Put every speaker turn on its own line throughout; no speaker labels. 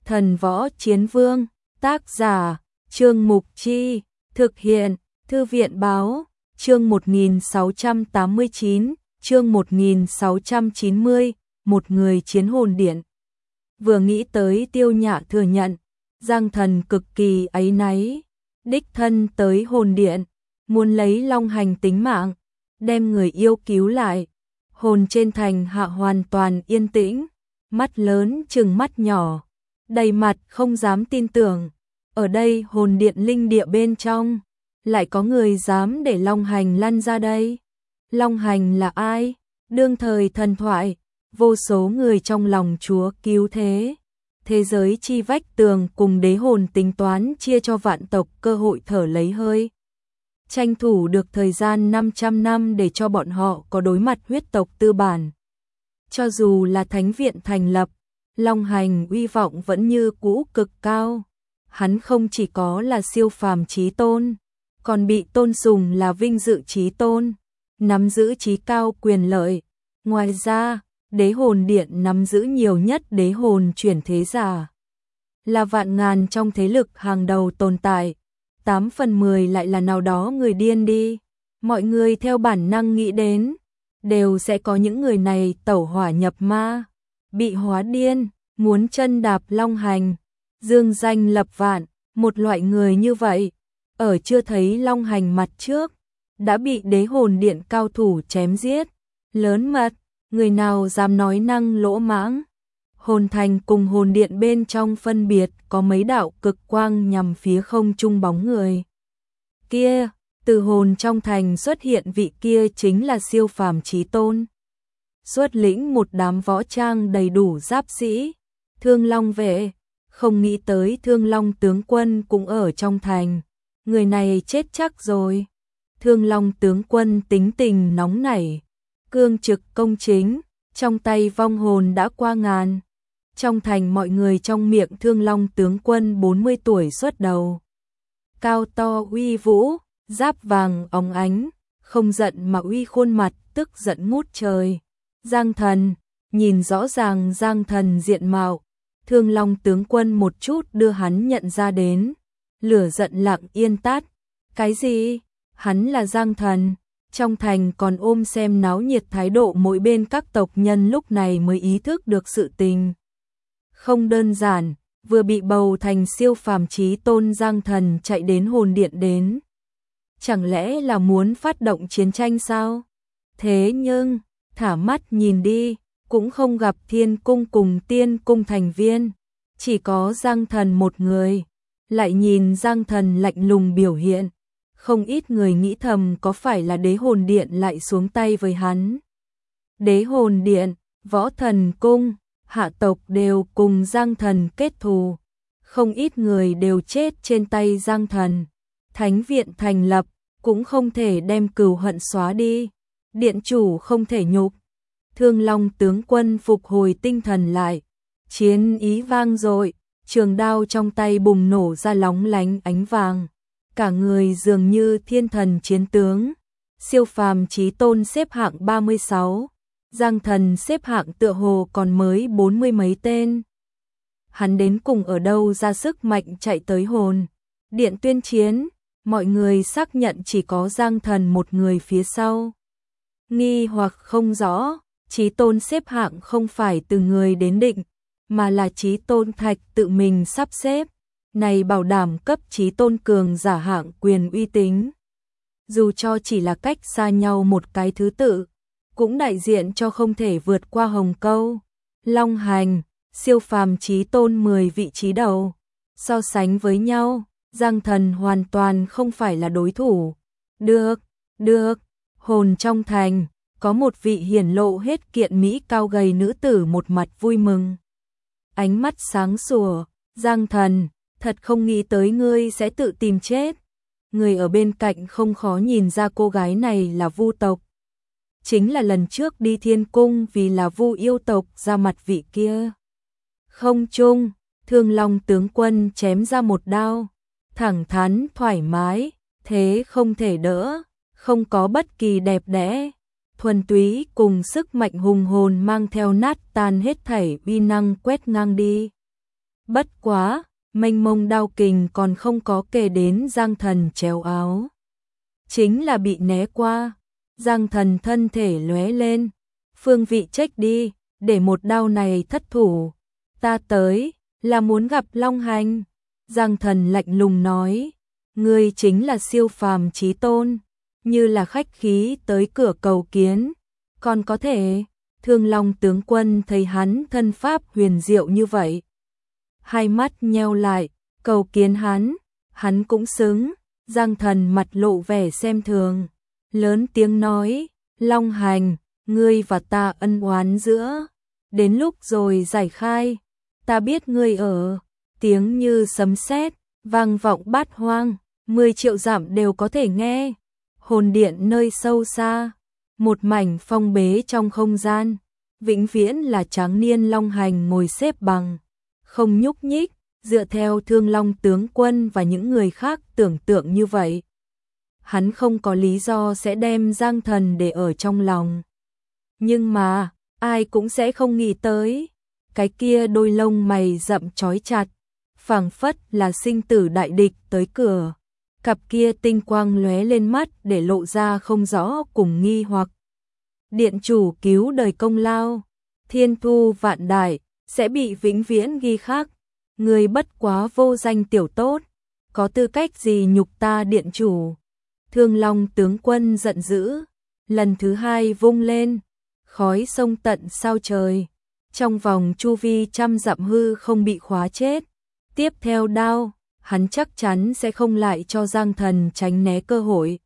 Thần Võ Chiến Vương, tác giả, Trương Mục Chi, thực hiện, Thư viện Báo, chương 1689, chương 1690, một người chiến hồn điện. Vừa nghĩ tới Tiêu Nhã thừa nhận, Giang Thần cực kỳ áy náy, đích thân tới hồn điện, muốn lấy Long Hành tính mạng, đem người yêu cứu lại. Hồn trên thành hạ hoàn toàn yên tĩnh, mắt lớn trừng mắt nhỏ, đầy mặt không dám tin tưởng. Ở đây hồn điện linh địa bên trong, lại có người dám để Long Hành lăn ra đây. Long Hành là ai? Đương thời thần thoại, vô số người trong lòng Chúa cứu thế. Thế giới chi vách tường cùng đế hồn tính toán chia cho vạn tộc cơ hội thở lấy hơi. Tranh thủ được thời gian 500 năm để cho bọn họ có đối mặt huyết tộc tư bản. Cho dù là thánh viện thành lập, Long Hành uy vọng vẫn như cũ cực cao. Hắn không chỉ có là siêu phàm chí tôn, còn bị tôn sùng là vinh dự chí tôn, nắm giữ chí cao quyền lợi. Ngoài ra, đế hồn điện nắm giữ nhiều nhất đế hồn chuyển thế giả. Là vạn ngàn trong thế lực hàng đầu tồn tại, 8 phần 10 lại là nào đó người điên đi. Mọi người theo bản năng nghĩ đến, đều sẽ có những người này tẩu hỏa nhập ma, bị hóa điên, muốn chân đạp Long Hành, dương danh lập vạn. Một loại người như vậy, ở chưa thấy Long Hành mặt trước, đã bị đế hồn điện cao thủ chém giết. Lớn mật, người nào dám nói năng lỗ mãng. Hồn thành cùng hồn điện bên trong phân biệt có mấy đạo cực quang nhằm phía không trung bóng người. Kia, từ hồn trong thành xuất hiện vị kia chính là siêu phàm chí tôn. Xuất lĩnh một đám võ trang đầy đủ giáp sĩ, Thương Long vệ, không nghĩ tới Thương Long tướng quân cũng ở trong thành. Người này chết chắc rồi. Thương Long tướng quân tính tình nóng nảy, cương trực công chính, trong tay vong hồn đã qua ngàn. Trong thành mọi người trong miệng Thương Long tướng quân 40 tuổi xuất đầu. Cao to uy vũ, giáp vàng óng ánh, không giận mà uy khuôn mặt tức giận ngút trời. Giang Thần, nhìn rõ ràng Giang Thần diện mạo, Thương Long tướng quân một chút đưa hắn nhận ra đến. Lửa giận lặng yên tắt. Cái gì? Hắn là Giang Thần. Trong thành còn ôm xem náo nhiệt thái độ mỗi bên các tộc nhân lúc này mới ý thức được sự tình. Không đơn giản, vừa bị bầu thành siêu phàm chí tôn Giang Thần chạy đến hồn điện đến. Chẳng lẽ là muốn phát động chiến tranh sao? Thế nhưng, thả mắt nhìn đi, cũng không gặp Thiên Cung cùng Tiên Cung thành viên. Chỉ có Giang Thần một người. Lại nhìn Giang Thần lạnh lùng biểu hiện. Không ít người nghĩ thầm có phải là đế hồn điện lại xuống tay với hắn. Đế hồn điện, võ thần cung, hạ tộc đều cùng Giang Thần kết thù. Không ít người đều chết trên tay Giang Thần. Thánh viện thành lập, cũng không thể đem cừu hận xóa đi. Điện chủ không thể nhục. Thương Long tướng quân phục hồi tinh thần lại. Chiến ý vang dội, trường đao trong tay bùng nổ ra lóng lánh ánh vàng. Cả người dường như thiên thần chiến tướng. Siêu phàm chí tôn xếp hạng 36. Giang Thần xếp hạng tựa hồ còn mới 40 mấy tên. Hắn đến cùng ở đâu ra sức mạnh chạy tới hồn điện tuyên chiến. Mọi người xác nhận chỉ có Giang Thần một người phía sau. Nghi hoặc không rõ, chí tôn xếp hạng không phải từ người đến định, mà là chí tôn thạch tự mình sắp xếp. Này bảo đảm cấp chí tôn cường giả hạng quyền uy tín. Dù cho chỉ là cách xa nhau một cái thứ tự, cũng đại diện cho không thể vượt qua hồng câu. Long Hành, siêu phàm chí tôn 10 vị trí đầu. So sánh với nhau, Giang Thần hoàn toàn không phải là đối thủ. Được, hồn trong thành, có một vị hiển lộ hết kiện mỹ cao gầy nữ tử một mặt vui mừng. Ánh mắt sáng sủa, Giang Thần, thật không nghĩ tới ngươi sẽ tự tìm chết. Người ở bên cạnh không khó nhìn ra cô gái này là Vu tộc. Chính là lần trước đi Thiên Cung vì là Vu yêu tộc ra mặt vị kia. Không chung, Thương Long tướng quân chém ra một đao. Thẳng thắn, thoải mái, thế không thể đỡ, không có bất kỳ đẹp đẽ. Thuần túy cùng sức mạnh hùng hồn mang theo nát tan hết thảy uy năng quét ngang đi. Bất quá, mênh mông đao kình còn không có kể đến Giang Thần chéo áo. Chính là bị né qua, Giang Thần thân thể lóe lên, phương vị trách đi, để một đao này thất thủ. Ta tới, là muốn gặp Long Hành. Giang Thần lạnh lùng nói, ngươi chính là siêu phàm chí tôn, như là khách khí tới cửa cầu kiến, còn có thể. Thương Long tướng quân thấy hắn thân pháp huyền diệu như vậy, hai mắt nheo lại, cầu kiến hắn cũng xứng. Giang Thần mặt lộ vẻ xem thường, lớn tiếng nói, Long Hành, ngươi và ta ân oán giữa, đến lúc rồi giải khai, ta biết ngươi ở. Tiếng như sấm sét vang vọng bát hoang, 10 triệu dặm đều có thể nghe. Hồn điện nơi sâu xa, một mảnh phong bế trong không gian, vĩnh viễn là tráng niên Long Hành ngồi xếp bằng, không nhúc nhích, dựa theo Thương Long tướng quân và những người khác tưởng tượng như vậy. Hắn không có lý do sẽ đem Giang Thần để ở trong lòng. Nhưng mà, ai cũng sẽ không nghĩ tới, cái kia đôi lông mày rậm chói chặt, phảng phất là sinh tử đại địch tới cửa. Cặp kia tinh quang lóe lên mắt để lộ ra không rõ cùng nghi hoặc. Điện chủ cứu đời công lao, thiên thu vạn đại, sẽ bị vĩnh viễn ghi khắc. Người bất quá vô danh tiểu tốt, có tư cách gì nhục ta điện chủ. Thương Long tướng quân giận dữ, lần thứ hai vung lên, khói sông tận sao trời, trong vòng chu vi trăm dặm hư không bị khóa chết. Tiếp theo đao, hắn chắc chắn sẽ không lại cho Giang Thần tránh né cơ hội.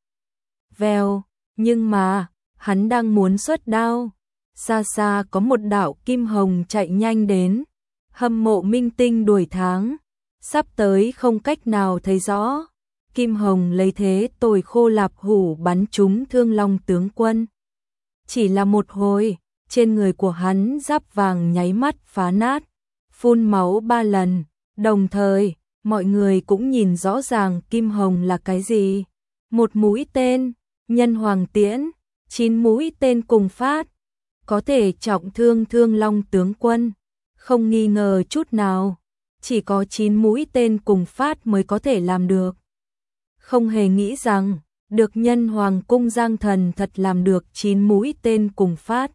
Vèo, nhưng mà, hắn đang muốn xuất đao, xa xa có một đạo kim hồng chạy nhanh đến, hâm mộ minh tinh đuổi tháng, sắp tới không cách nào thấy rõ. Kim hồng lấy thế tồi khô lạp hủ bắn trúng Thương Long tướng quân. Chỉ là một hồi, trên người của hắn giáp vàng nháy mắt phá nát, phun máu 3 lần, đồng thời, mọi người cũng nhìn rõ ràng kim hồng là cái gì. Một mũi tên, nhân hoàng tiễn, 9 mũi tên cùng phát, có thể trọng thương Thương Long tướng quân, không nghi ngờ chút nào, chỉ có 9 mũi tên cùng phát mới có thể làm được. Không hề nghĩ rằng, được nhân hoàng cung Giang Thần thật làm được 9 mũi tên cùng phát.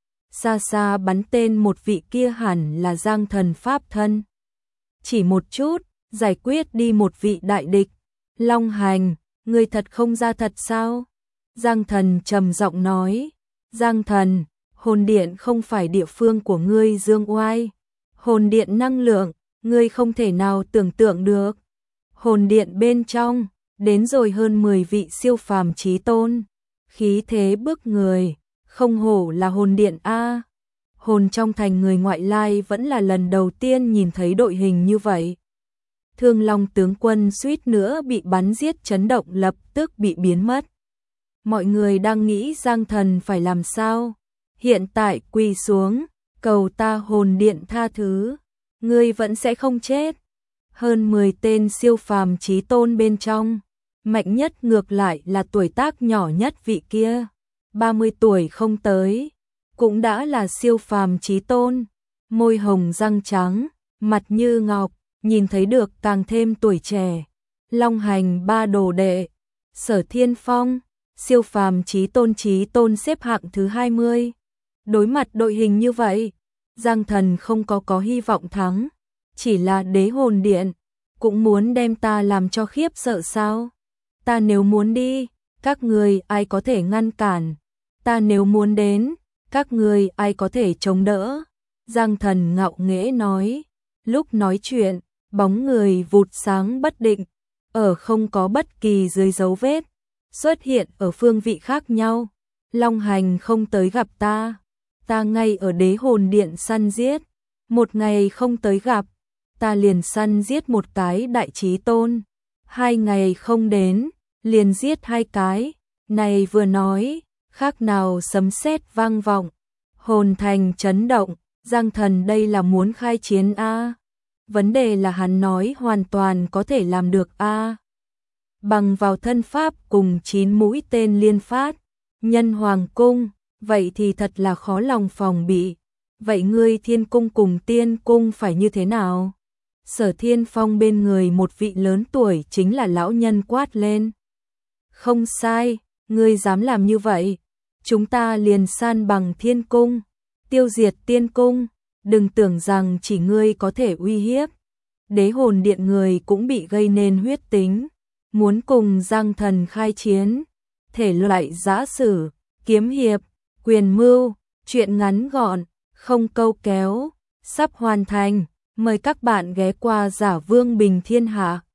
Xa xa bắn tên một vị kia hẳn là Giang Thần pháp thân. Chỉ một chút, giải quyết đi một vị đại địch. Long Hành, người thật không ra thật sao? Giang Thần trầm giọng nói. Giang Thần, hồn điện không phải địa phương của ngươi dương oai. Hồn điện năng lượng, ngươi không thể nào tưởng tượng được. Hồn điện bên trong, đến rồi hơn 10 vị siêu phàm chí tôn. Khí thế bức người, không hổ là hồn điện A. Hồn trong thành người ngoại lai vẫn là lần đầu tiên nhìn thấy đội hình như vậy. Thương Long tướng quân suýt nữa bị bắn giết chấn động lập tức bị biến mất. Mọi người đang nghĩ Giang Thần phải làm sao? Hiện tại quỳ xuống, cầu ta hồn điện tha thứ, ngươi vẫn sẽ không chết. Hơn 10 tên siêu phàm chí tôn bên trong, mạnh nhất ngược lại là tuổi tác nhỏ nhất vị kia, 30 tuổi không tới, cũng đã là siêu phàm chí tôn, môi hồng răng trắng, mặt như ngọc, nhìn thấy được càng thêm tuổi trẻ. Long Hành 3 đồ đệ, Sở Thiên Phong, siêu phàm chí tôn xếp hạng thứ 20. Đối mặt đội hình như vậy, Giang Thần không có hy vọng thắng, chỉ là đế hồn điện, cũng muốn đem ta làm cho khiếp sợ sao? Ta nếu muốn đi, các người ai có thể ngăn cản? Ta nếu muốn đến, các người ai có thể chống đỡ? Giang Thần ngạo nghễ nói, lúc nói chuyện, bóng người vụt sáng bất định, ở không có bất kỳ dưới dấu vết, xuất hiện ở phương vị khác nhau. Long Hành không tới gặp ta, ta ngay ở đế hồn điện săn giết, một ngày không tới gặp, ta liền săn giết một cái đại chí tôn, 2 ngày không đến, liền giết 2 cái, này vừa nói, khác nào sấm sét vang vọng, hồn thành chấn động. Giang Thần đây là muốn khai chiến a? Vấn đề là hắn nói hoàn toàn có thể làm được a. Bằng vào thân pháp cùng 9 mũi tên liên phát, nhân hoàng cung, vậy thì thật là khó lòng phòng bị. Vậy ngươi thiên cung cùng tiên cung phải như thế nào? Sở Thiên Phong bên người một vị lớn tuổi chính là lão nhân quát lên. Không sai, ngươi dám làm như vậy, chúng ta liền san bằng thiên cung, tiêu diệt tiên cung, đừng tưởng rằng chỉ ngươi có thể uy hiếp. Đế hồn điện người cũng bị gây nên huyết tính, muốn cùng Giang Thần khai chiến, thể loại giã sử, kiếm hiệp, quyền mưu, chuyện ngắn gọn, không câu kéo, sắp hoàn thành, mời các bạn ghé qua Giả Vương Bình Thiên Hạ.